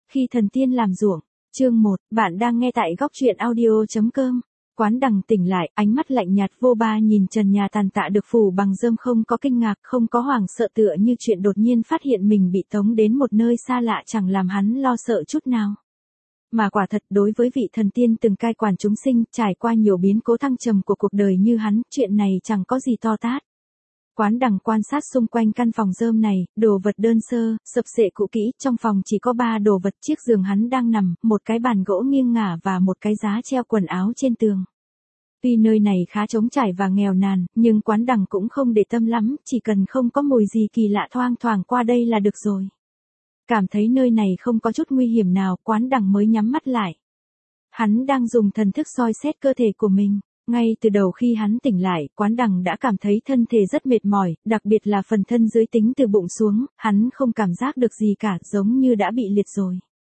Khi thần tiên làm ruộng, chương 1, bạn đang nghe tại góc truyện audio.com. Quán Đằng tỉnh lại, ánh mắt lạnh nhạt vô ba nhìn trần nhà tàn tạ được phủ bằng rơm, không có kinh ngạc, không có hoảng sợ, tựa như chuyện đột nhiên phát hiện mình bị tống đến một nơi xa lạ chẳng làm hắn lo sợ chút nào. Mà quả thật đối với vị thần tiên từng cai quản chúng sinh, trải qua nhiều biến cố thăng trầm của cuộc đời như hắn, chuyện này chẳng có gì to tát. Quán Đằng quan sát xung quanh căn phòng rơm này, đồ vật đơn sơ, sập xệ cũ kỹ, trong phòng chỉ có 3 đồ vật: chiếc giường hắn đang nằm, một cái bàn gỗ nghiêng ngả và một cái giá treo quần áo trên tường. Tuy nơi này khá trống trải và nghèo nàn, nhưng Quán Đằng cũng không để tâm lắm, chỉ cần không có mùi gì kỳ lạ thoang thoảng qua đây là được rồi. Cảm thấy nơi này không có chút nguy hiểm nào, Quán Đằng mới nhắm mắt lại. Hắn đang dùng thần thức soi xét cơ thể của mình. Ngay từ đầu khi hắn tỉnh lại, Quán Đằng đã cảm thấy thân thể rất mệt mỏi, đặc biệt là phần thân dưới tính từ bụng xuống, hắn không cảm giác được gì cả, giống như đã bị liệt rồi.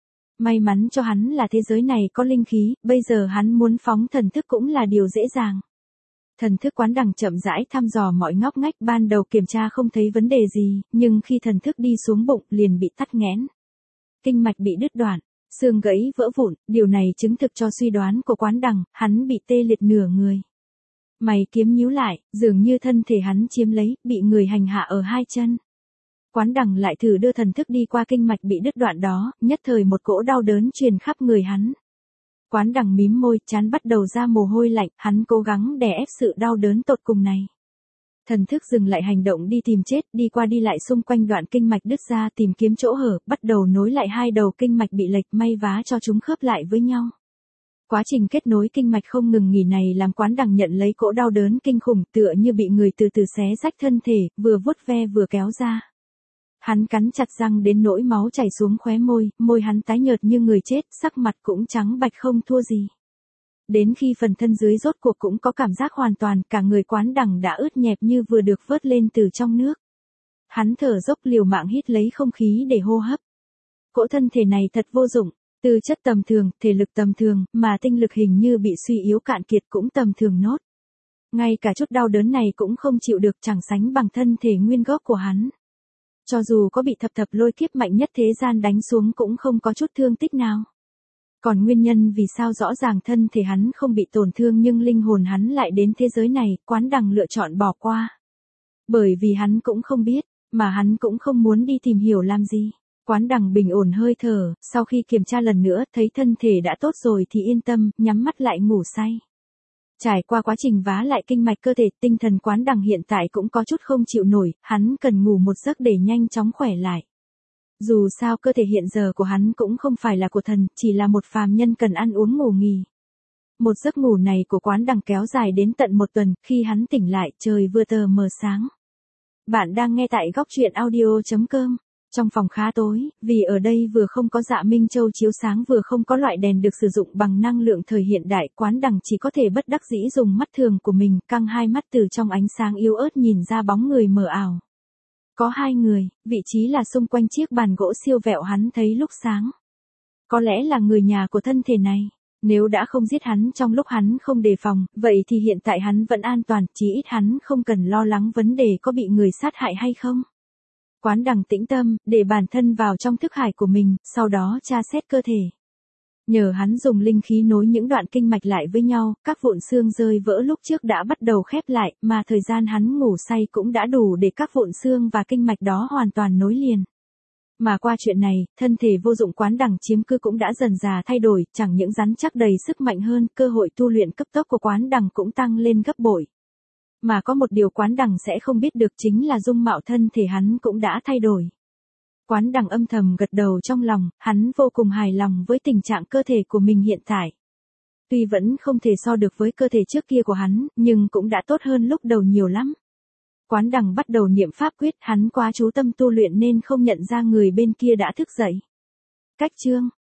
May mắn cho hắn là thế giới này có linh khí, bây giờ hắn muốn phóng thần thức cũng là điều dễ dàng. Thần thức Quán Đằng chậm rãi thăm dò mọi ngóc ngách, ban đầu kiểm tra không thấy vấn đề gì, nhưng khi thần thức đi xuống bụng liền bị tắc nghẽn. Kinh mạch bị đứt đoạn, xương gãy vỡ vụn, điều này chứng thực cho suy đoán của Quán Đằng, hắn bị tê liệt nửa người. Mày kiếm nhíu lại, dường như thân thể hắn chiếm lấy, bị người hành hạ ở 2 chân. Quán Đằng lại thử đưa thần thức đi qua kinh mạch bị đứt đoạn đó, nhất thời một cỗ đau đớn truyền khắp người hắn. Quán Đằng mím môi, trán bắt đầu ra mồ hôi lạnh, hắn cố gắng đè ép sự đau đớn tột cùng này. Thần thức dừng lại hành động đi tìm chết, đi qua đi lại xung quanh đoạn kinh mạch đứt ra, tìm kiếm chỗ hở, bắt đầu nối lại 2 đầu kinh mạch bị lệch, may vá cho chúng khớp lại với nhau. Quá trình kết nối kinh mạch không ngừng nghỉ này làm Quán Đằng nhận lấy cỗ đau đớn kinh khủng, tựa như bị người từ từ xé rách thân thể, vừa vuốt ve vừa kéo ra. Hắn cắn chặt răng đến nỗi máu chảy xuống khóe môi, môi hắn tái nhợt như người chết, sắc mặt cũng trắng bạch không thua gì. Đến khi phần thân dưới rốt cuộc cũng có cảm giác hoàn toàn, cả người Quán Đằng đã ướt nhẹp như vừa được vớt lên từ trong nước. Hắn thở dốc liều mạng hít lấy không khí để hô hấp. Cỗ thân thể này thật vô dụng, tư chất tầm thường, thể lực tầm thường, mà tinh lực hình như bị suy yếu cạn kiệt cũng tầm thường nốt. Ngay cả chút đau đớn này cũng không chịu được, chẳng sánh bằng thân thể nguyên gốc của hắn. Cho dù có bị thập lôi kiếp mạnh nhất thế gian đánh xuống cũng không có chút thương tích nào. Còn nguyên nhân vì sao rõ ràng thân thể hắn không bị tổn thương nhưng linh hồn hắn lại đến thế giới này, Quán Đằng lựa chọn bỏ qua. Bởi vì hắn cũng không biết, mà hắn cũng không muốn đi tìm hiểu làm gì. Quán Đằng bình ổn hơi thở, sau khi kiểm tra lần nữa thấy thân thể đã tốt rồi thì yên tâm, nhắm mắt lại ngủ say. Trải qua quá trình vá lại kinh mạch cơ thể, tinh thần Quán Đằng hiện tại cũng có chút không chịu nổi, hắn cần ngủ một giấc để nhanh chóng khỏe lại. Dù sao cơ thể hiện giờ của hắn cũng không phải là của thần, chỉ là một phàm nhân cần ăn uống ngủ nghỉ. Một giấc ngủ này của Quán Đằng kéo dài đến tận 1 tuần, khi hắn tỉnh lại trời vừa tờ mờ sáng. Bạn đang nghe tại góc truyện audio.com. Trong phòng khá tối, vì ở đây vừa không có dạ minh châu chiếu sáng vừa không có loại đèn được sử dụng bằng năng lượng thời hiện đại, Quán Đằng chỉ có thể bất đắc dĩ dùng mắt thường của mình, căng 2 mắt từ trong ánh sáng yếu ớt nhìn ra bóng người mờ ảo. Có 2 người, vị trí là xung quanh chiếc bàn gỗ siêu vẹo hắn thấy lúc sáng. Có lẽ là người nhà của thân thể này. Nếu đã không giết hắn trong lúc hắn không đề phòng, vậy thì hiện tại hắn vẫn an toàn, chí ít hắn không cần lo lắng vấn đề có bị người sát hại hay không. Quán Đằng tĩnh tâm, để bản thân vào trong thức hải của mình, sau đó tra xét cơ thể. Nhờ hắn dùng linh khí nối những đoạn kinh mạch lại với nhau, các vụn xương rơi vỡ lúc trước đã bắt đầu khép lại, mà thời gian hắn ngủ say cũng đã đủ để các vụn xương và kinh mạch đó hoàn toàn nối liền. Mà qua chuyện này, thân thể vô dụng Quán Đằng chiếm cứ cũng đã dần dà thay đổi, chẳng những rắn chắc đầy sức mạnh hơn, cơ hội tu luyện cấp tốc của Quán Đằng cũng tăng lên gấp bội. Mà có một điều Quán Đằng sẽ không biết được chính là dung mạo thân thể hắn cũng đã thay đổi. Quán Đằng âm thầm gật đầu trong lòng, hắn vô cùng hài lòng với tình trạng cơ thể của mình hiện tại. Tuy vẫn không thể so được với cơ thể trước kia của hắn, nhưng cũng đã tốt hơn lúc đầu nhiều lắm. Quán Đằng bắt đầu niệm pháp quyết, hắn quá chú tâm tu luyện nên không nhận ra người bên kia đã thức dậy. Cách chương